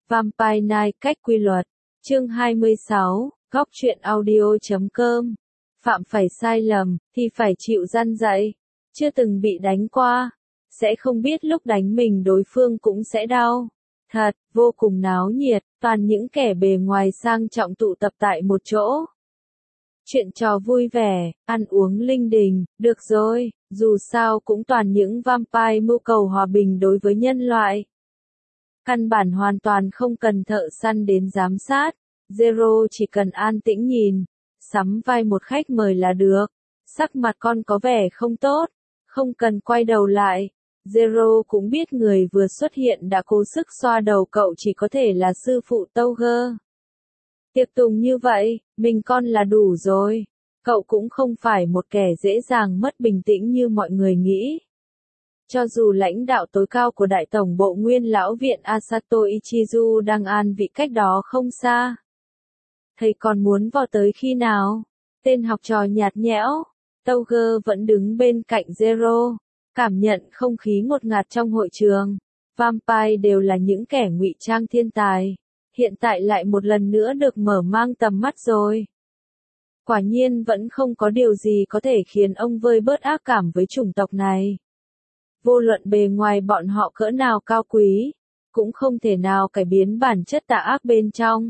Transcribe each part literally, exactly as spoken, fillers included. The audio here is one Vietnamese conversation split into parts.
Vampire Night cách quy luật. Chương hai mươi sáu, góc truyện audio.com. Phạm phải sai lầm, thì phải chịu răn dạy. Chưa từng bị đánh qua, sẽ không biết lúc đánh mình đối phương cũng sẽ đau. Thật, vô cùng náo nhiệt, toàn những kẻ bề ngoài sang trọng tụ tập tại một chỗ. Chuyện trò vui vẻ, ăn uống linh đình, được rồi, dù sao cũng toàn những vampire mưu cầu hòa bình đối với nhân loại. Căn bản hoàn toàn không cần thợ săn đến giám sát, Zero chỉ cần an tĩnh nhìn, sắm vai một khách mời là được. Sắc mặt con có vẻ không tốt, không cần quay đầu lại. Zero cũng biết người vừa xuất hiện đã cố sức xoa đầu cậu chỉ có thể là sư phụ Tauger. Tiệc tùng như vậy, mình con là đủ rồi. Cậu cũng không phải một kẻ dễ dàng mất bình tĩnh như mọi người nghĩ. Cho dù lãnh đạo tối cao của Đại tổng bộ Nguyên lão viện Asato Ichizu đang an vị cách đó không xa. Thầy còn muốn vào tới khi nào? Tên học trò nhạt nhẽo. Tauger vẫn đứng bên cạnh Zero, cảm nhận không khí ngột ngạt trong hội trường. Vampire đều là những kẻ ngụy trang thiên tài. Hiện tại lại một lần nữa được mở mang tầm mắt rồi. Quả nhiên vẫn không có điều gì có thể khiến ông vơi bớt ác cảm với chủng tộc này. Vô luận bề ngoài bọn họ cỡ nào cao quý, cũng không thể nào cải biến bản chất tà ác bên trong.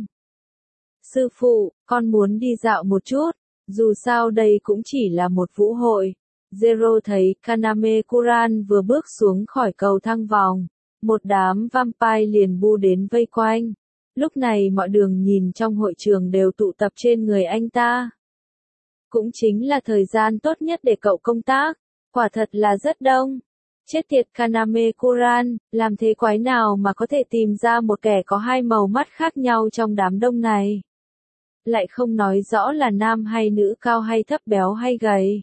Sư phụ, con muốn đi dạo một chút, dù sao đây cũng chỉ là một vũ hội. Zero thấy Kaname Kuran vừa bước xuống khỏi cầu thang vòng, một đám vampire liền bu đến vây quanh. Lúc này mọi đường nhìn trong hội trường đều tụ tập trên người anh ta. Cũng chính là thời gian tốt nhất để cậu công tác, quả thật là rất đông. Chết tiệt Kaname Kuran, làm thế quái nào mà có thể tìm ra một kẻ có hai màu mắt khác nhau trong đám đông này. Lại không nói rõ là nam hay nữ, cao hay thấp, béo hay gầy.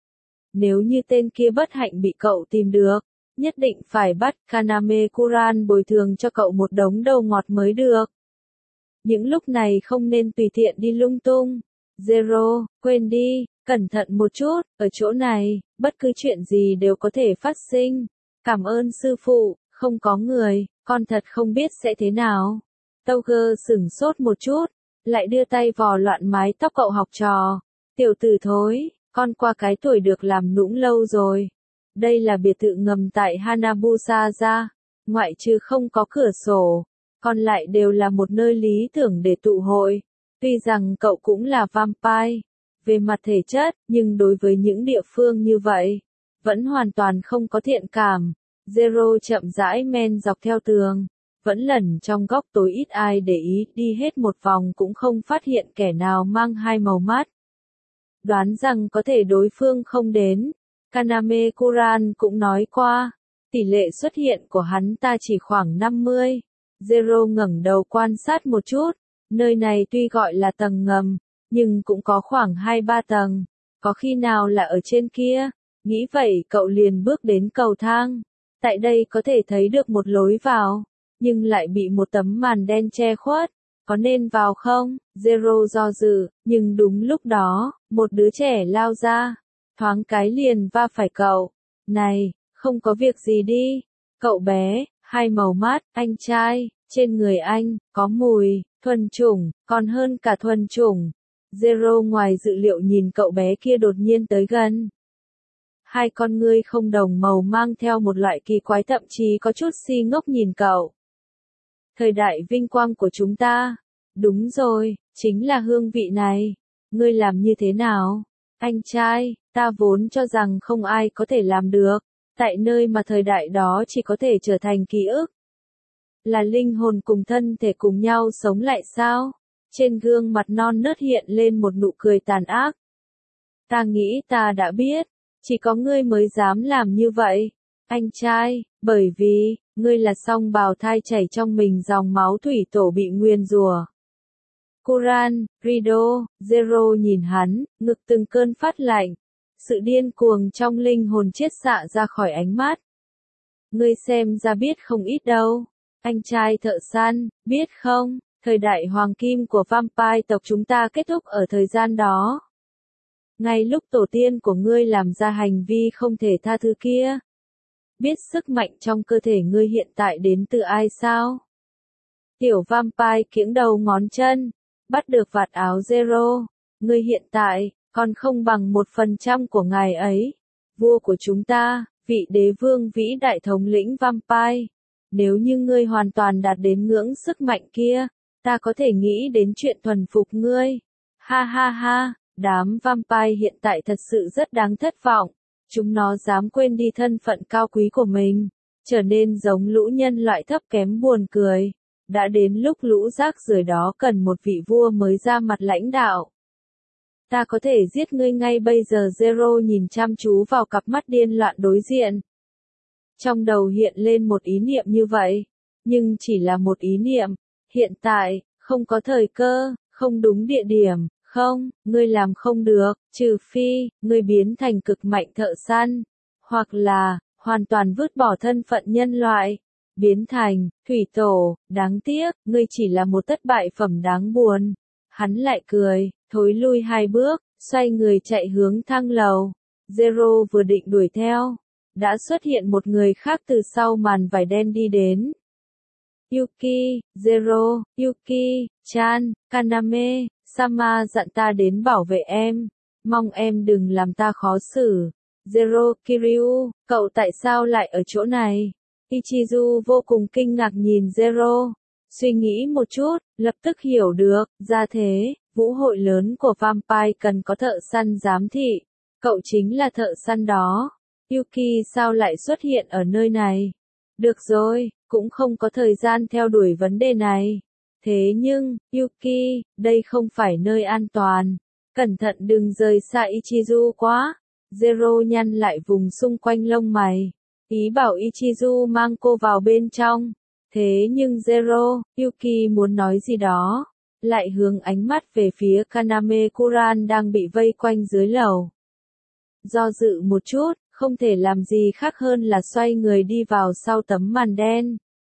Nếu như tên kia bất hạnh bị cậu tìm được, nhất định phải bắt Kaname Kuran bồi thường cho cậu một đống đầu ngọt mới được. Những lúc này không nên tùy tiện đi lung tung. Zero, quên đi, cẩn thận một chút, ở chỗ này, bất cứ chuyện gì đều có thể phát sinh. Cảm ơn sư phụ, không có người, con thật không biết sẽ thế nào. Tauger sửng sốt một chút, lại đưa tay vò loạn mái tóc cậu học trò. Tiểu tử thối, con qua cái tuổi được làm nũng lâu rồi. Đây là biệt thự ngầm tại Hanabusa ra, ngoại trừ không có cửa sổ, còn lại đều là một nơi lý tưởng để tụ hội. Tuy rằng cậu cũng là vampire, về mặt thể chất, nhưng đối với những địa phương như vậy, vẫn hoàn toàn không có thiện cảm. Zero chậm rãi men dọc theo tường, vẫn lẩn trong góc tối ít ai để ý, đi hết một vòng cũng không phát hiện kẻ nào mang hai màu mắt. Đoán rằng có thể đối phương không đến. Kaname Kuran cũng nói qua, tỷ lệ xuất hiện của hắn ta chỉ khoảng năm mươi. Zero ngẩng đầu quan sát một chút, nơi này tuy gọi là tầng ngầm, nhưng cũng có khoảng hai ba tầng, có khi nào là ở trên kia. Nghĩ vậy cậu liền bước đến cầu thang. Tại đây có thể thấy được một lối vào, nhưng lại bị một tấm màn đen che khuất. Có nên vào không? Zero do dự, nhưng đúng lúc đó, một đứa trẻ lao ra, thoáng cái liền va phải cậu. Này, không có việc gì đi. Cậu bé, hai màu mắt, anh trai, trên người anh, có mùi, thuần chủng, còn hơn cả thuần chủng. Zero ngoài dự liệu nhìn cậu bé kia đột nhiên tới gần. Hai con ngươi không đồng màu mang theo một loại kỳ quái, thậm chí có chút si ngốc nhìn cậu. Thời đại vinh quang của chúng ta. Đúng rồi, chính là hương vị này. Ngươi làm như thế nào? Anh trai, ta vốn cho rằng không ai có thể làm được. Tại nơi mà thời đại đó chỉ có thể trở thành ký ức. Là linh hồn cùng thân thể cùng nhau sống lại sao? Trên gương mặt non nớt hiện lên một nụ cười tàn ác. Ta nghĩ ta đã biết. Chỉ có ngươi mới dám làm như vậy. Anh trai, bởi vì, ngươi là song bào thai chảy trong mình dòng máu thủy tổ bị nguyền rủa. Kuran, Rido, Zero nhìn hắn, ngực từng cơn phát lạnh. Sự điên cuồng trong linh hồn chiết xạ ra khỏi ánh mắt. Ngươi xem ra biết không ít đâu. Anh trai thợ săn, biết không, thời đại hoàng kim của vampire tộc chúng ta kết thúc ở thời gian đó. Ngay lúc tổ tiên của ngươi làm ra hành vi không thể tha thứ kia. Biết sức mạnh trong cơ thể ngươi hiện tại đến từ ai sao? Tiểu vampire kiễng đầu ngón chân, bắt được vạt áo Zero. Ngươi hiện tại, còn không bằng một phần trăm của ngài ấy. Vua của chúng ta, vị đế vương vĩ đại thống lĩnh vampire. Nếu như ngươi hoàn toàn đạt đến ngưỡng sức mạnh kia, ta có thể nghĩ đến chuyện thuần phục ngươi. Ha ha ha, đám vampire hiện tại thật sự rất đáng thất vọng. Chúng nó dám quên đi thân phận cao quý của mình, trở nên giống lũ nhân loại thấp kém buồn cười. Đã đến lúc lũ rác rưởi đó cần một vị vua mới ra mặt lãnh đạo. Ta có thể giết ngươi ngay bây giờ. Zero nhìn chăm chú vào cặp mắt điên loạn đối diện. Trong đầu hiện lên một ý niệm như vậy, nhưng chỉ là một ý niệm. Hiện tại, không có thời cơ, không đúng địa điểm, không, ngươi làm không được, trừ phi, ngươi biến thành cực mạnh thợ săn, hoặc là, hoàn toàn vứt bỏ thân phận nhân loại, biến thành, thủy tổ, đáng tiếc, ngươi chỉ là một thất bại phẩm đáng buồn. Hắn lại cười, thối lui hai bước, xoay người chạy hướng thang lầu. Zero vừa định đuổi theo, đã xuất hiện một người khác từ sau màn vải đen đi đến. Yuki, Zero, Yuki, Chan, Kaname, Sama dặn ta đến bảo vệ em, mong em đừng làm ta khó xử. Zero, Kiryu, cậu tại sao lại ở chỗ này? Ichizu vô cùng kinh ngạc nhìn Zero, suy nghĩ một chút, lập tức hiểu được, ra thế, vũ hội lớn của vampire cần có thợ săn giám thị, cậu chính là thợ săn đó. Yuki sao lại xuất hiện ở nơi này? Được rồi, cũng không có thời gian theo đuổi vấn đề này. Thế nhưng, Yuki, đây không phải nơi an toàn. Cẩn thận đừng rời xa Ichizu quá. Zero nhăn lại vùng xung quanh lông mày. Ý bảo Ichizu mang cô vào bên trong. Thế nhưng Zero, Yuki muốn nói gì đó. Lại hướng ánh mắt về phía Kaname Kuran đang bị vây quanh dưới lầu. Do dự một chút, không thể làm gì khác hơn là xoay người đi vào sau tấm màn đen.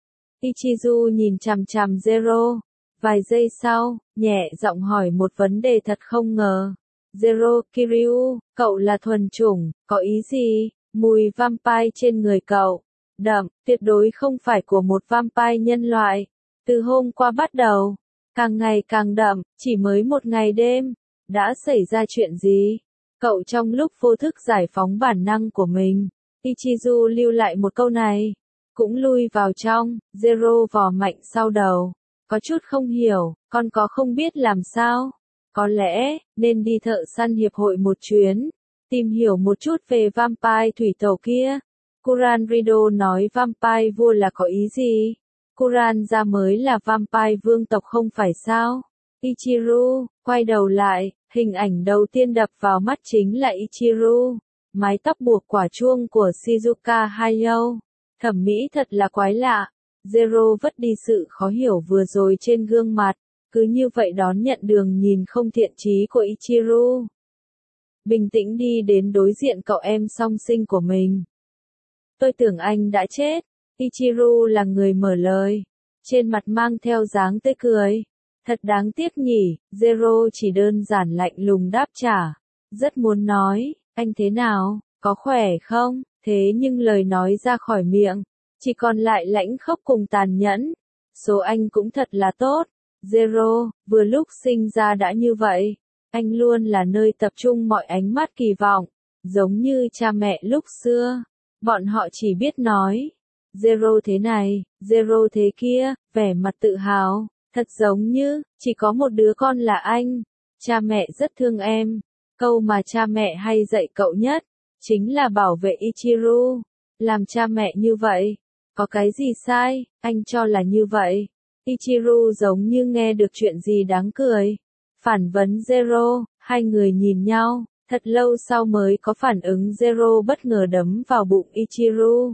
Ichizu nhìn chằm chằm Zero. Vài giây sau, nhẹ giọng hỏi một vấn đề thật không ngờ. Zero, Kiryu, cậu là thuần chủng, có ý gì? Mùi vampire trên người cậu, đậm, tuyệt đối không phải của một vampire nhân loại. Từ hôm qua bắt đầu, càng ngày càng đậm, chỉ mới một ngày đêm. Đã xảy ra chuyện gì? Cậu trong lúc vô thức giải phóng bản năng của mình. Ichizu lưu lại một câu này. Cũng lui vào trong, Zero vò mạnh sau đầu. Có chút không hiểu, con có không biết làm sao. Có lẽ, nên đi thợ săn hiệp hội một chuyến. Tìm hiểu một chút về vampire thủy tổ kia. Kuran Rido nói vampire vua là có ý gì? Kuran ra mới là vampire vương tộc không phải sao? Ichiru, quay đầu lại, hình ảnh đầu tiên đập vào mắt chính là Ichiru. Mái tóc buộc quả chuông của Shizuka Hayao. Thẩm mỹ thật là quái lạ. Zero vứt đi sự khó hiểu vừa rồi trên gương mặt. Cứ như vậy đón nhận đường nhìn không thiện chí của Ichiru. Bình tĩnh đi đến đối diện cậu em song sinh của mình. Tôi tưởng anh đã chết. Ichiru là người mở lời. Trên mặt mang theo dáng tươi cười. Thật đáng tiếc nhỉ, Zero chỉ đơn giản lạnh lùng đáp trả. Rất muốn nói, anh thế nào, có khỏe không? Thế nhưng lời nói ra khỏi miệng, chỉ còn lại lãnh khốc cùng tàn nhẫn. Số anh cũng thật là tốt. Zero, vừa lúc sinh ra đã như vậy. Anh luôn là nơi tập trung mọi ánh mắt kỳ vọng. Giống như cha mẹ lúc xưa. Bọn họ chỉ biết nói. Zero thế này, Zero thế kia, vẻ mặt tự hào. Thật giống như, chỉ có một đứa con là anh. Cha mẹ rất thương em. Câu mà cha mẹ hay dạy cậu nhất, chính là bảo vệ Ichiru. Làm cha mẹ như vậy, có cái gì sai, anh cho là như vậy. Ichiru giống như nghe được chuyện gì đáng cười. Phản vấn Zero, hai người nhìn nhau, thật lâu sau mới có phản ứng. Zero bất ngờ đấm vào bụng Ichiru.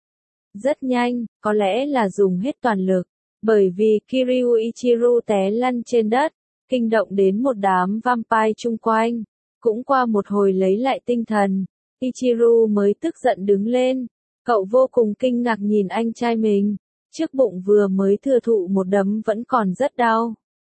Rất nhanh, có lẽ là dùng hết toàn lực, bởi vì Kiryu Ichiru té lăn trên đất, kinh động đến một đám vampire chung quanh. Cũng qua một hồi lấy lại tinh thần, Ichiru mới tức giận đứng lên. Cậu vô cùng kinh ngạc nhìn anh trai mình. Trước bụng vừa mới thừa thụ một đấm vẫn còn rất đau.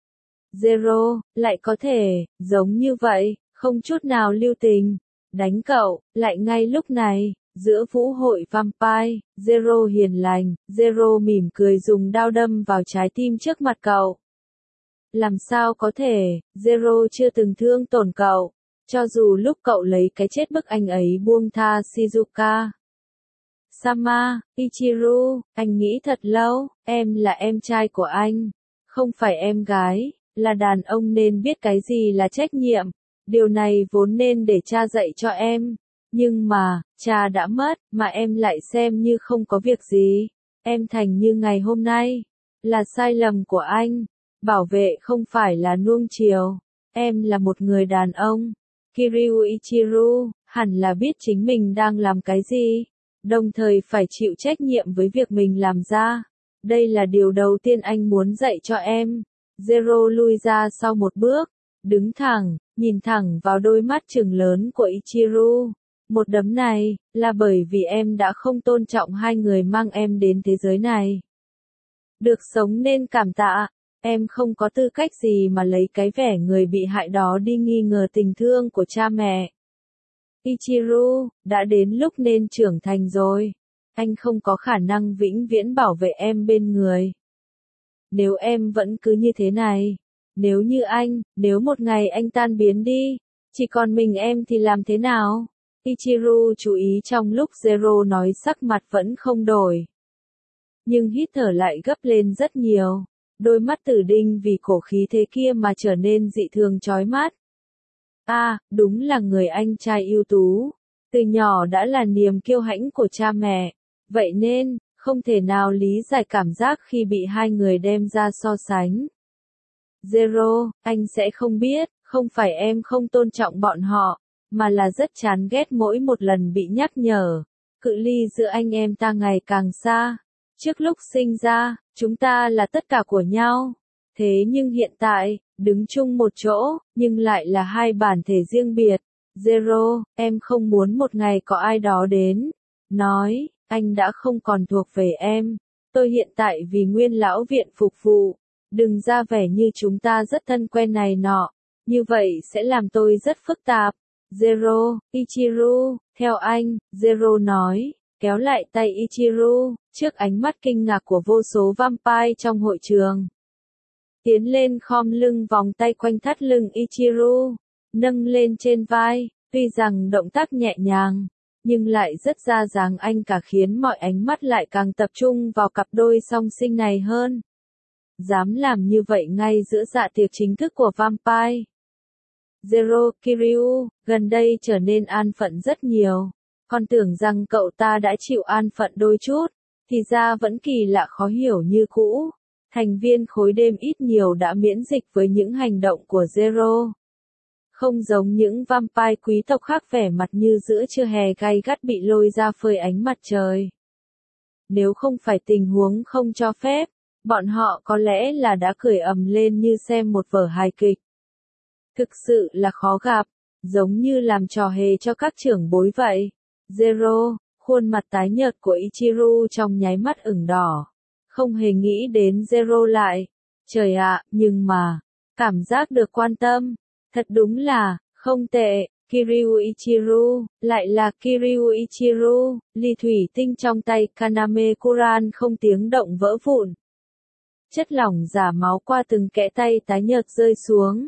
Zero, lại có thể, giống như vậy, không chút nào lưu tình. Đánh cậu, lại ngay lúc này, Giữa vũ hội vampire, Zero hiền lành, Zero mỉm cười dùng đao đâm vào trái tim trước mặt cậu. Làm sao có thể, Zero chưa từng thương tổn cậu, cho dù lúc cậu lấy cái chết bức anh ấy buông tha Shizuka. Sama, Ichiru, anh nghĩ thật lâu, em là em trai của anh, không phải em gái, là đàn ông nên biết cái gì là trách nhiệm, điều này vốn nên để cha dạy cho em, nhưng mà, cha đã mất, mà em lại xem như không có việc gì, em thành như ngày hôm nay, là sai lầm của anh, bảo vệ không phải là nuông chiều, em là một người đàn ông. Kiryu Ichiru, hẳn là biết chính mình đang làm cái gì, đồng thời phải chịu trách nhiệm với việc mình làm ra. Đây là điều đầu tiên anh muốn dạy cho em. Zero lui ra sau một bước, đứng thẳng, nhìn thẳng vào đôi mắt trừng lớn của Ichiru. Một đấm này, là bởi vì em đã không tôn trọng hai người mang em đến thế giới này. Được sống nên cảm tạ. Em không có tư cách gì mà lấy cái vẻ người bị hại đó đi nghi ngờ tình thương của cha mẹ. Ichiru, đã đến lúc nên trưởng thành rồi. Anh không có khả năng vĩnh viễn bảo vệ em bên người. Nếu em vẫn cứ như thế này, nếu như anh, nếu một ngày anh tan biến đi, chỉ còn mình em thì làm thế nào? Ichiru chú ý trong lúc Zero nói sắc mặt vẫn không đổi. Nhưng hít thở lại gấp lên rất nhiều. Đôi mắt tử đinh vì cổ khí thế kia mà trở nên dị thường chói mắt. À, đúng là người anh trai ưu tú. Từ nhỏ đã là niềm kiêu hãnh của cha mẹ. Vậy nên, không thể nào lý giải cảm giác khi bị hai người đem ra so sánh. Zero, anh sẽ không biết, không phải em không tôn trọng bọn họ, mà là rất chán ghét mỗi một lần bị nhắc nhở. Cự ly giữa anh em ta ngày càng xa. Trước lúc sinh ra, chúng ta là tất cả của nhau. Thế nhưng hiện tại, đứng chung một chỗ, nhưng lại là hai bản thể riêng biệt. Zero, em không muốn một ngày có ai đó đến. Nói, anh đã không còn thuộc về em. Tôi hiện tại vì Nguyên lão viện phục vụ. Đừng ra vẻ như chúng ta rất thân quen này nọ. Như vậy sẽ làm tôi rất phức tạp. Zero, Ichiru, theo anh, Zero nói, kéo lại tay Ichiru, trước ánh mắt kinh ngạc của vô số vampire trong hội trường. Tiến lên khom lưng vòng tay quanh thắt lưng Ichiru, nâng lên trên vai, tuy rằng động tác nhẹ nhàng, nhưng lại rất ra dáng anh cả khiến mọi ánh mắt lại càng tập trung vào cặp đôi song sinh này hơn. Dám làm như vậy ngay giữa dạ tiệc chính thức của vampire. Zero, Kiryu, gần đây trở nên an phận rất nhiều. Con tưởng rằng cậu ta đã chịu an phận đôi chút, thì ra vẫn kỳ lạ khó hiểu như cũ. Thành viên khối đêm ít nhiều đã miễn dịch với những hành động của Zero. Không giống những vampire quý tộc khác vẻ mặt như giữa trưa hè gay gắt bị lôi ra phơi ánh mặt trời. Nếu không phải tình huống không cho phép, bọn họ có lẽ là đã cười ầm lên như xem một vở hài kịch. Thực sự là khó gặp, giống như làm trò hề cho các trưởng bối vậy. Zero, khuôn mặt tái nhợt của Ichiru trong nháy mắt ửng đỏ. Không hề nghĩ đến Zero lại. Trời ạ, nhưng mà, cảm giác được quan tâm. Thật đúng là, không tệ. Kiryu Ichiru, lại là Kiryu Ichiru, ly thủy tinh trong tay Kaname Kuran không tiếng động vỡ vụn. Chất lỏng giả máu qua từng kẽ tay tái nhợt rơi xuống.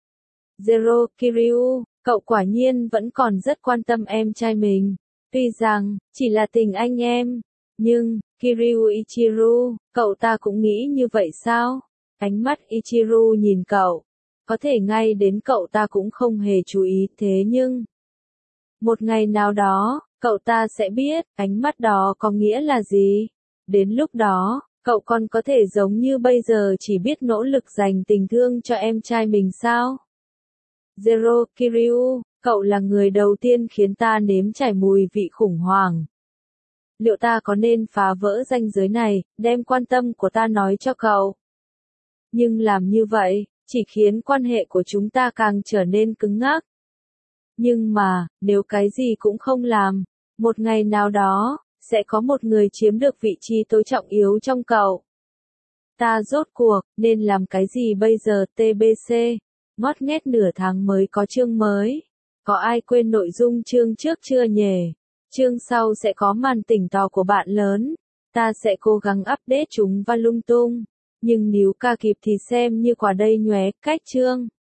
Zero, Kiryu, cậu quả nhiên vẫn còn rất quan tâm em trai mình. Tuy rằng, chỉ là tình anh em. Nhưng, Kiryu Ichiru, cậu ta cũng nghĩ như vậy sao? Ánh mắt Ichiru nhìn cậu. Có thể ngay đến cậu ta cũng không hề chú ý thế nhưng. Một ngày nào đó, cậu ta sẽ biết, ánh mắt đó có nghĩa là gì. Đến lúc đó, cậu còn có thể giống như bây giờ chỉ biết nỗ lực dành tình thương cho em trai mình sao? Zero, Kiryu, cậu là người đầu tiên khiến ta nếm trải mùi vị khủng hoảng. Liệu ta có nên phá vỡ ranh giới này, đem quan tâm của ta nói cho cậu? Nhưng làm như vậy, chỉ khiến quan hệ của chúng ta càng trở nên cứng ngắc. Nhưng mà, nếu cái gì cũng không làm, một ngày nào đó, sẽ có một người chiếm được vị trí tối trọng yếu trong cậu. Ta rốt cuộc, nên làm cái gì bây giờ tê bê xê? Ngót nghét nửa tháng mới có chương mới. Có ai quên nội dung chương trước chưa nhỉ? Chương sau sẽ có màn tỉnh tò của bạn lớn. Ta sẽ cố gắng update chúng và lung tung. Nhưng nếu ca kịp thì xem như quả đây nhé. Cách chương.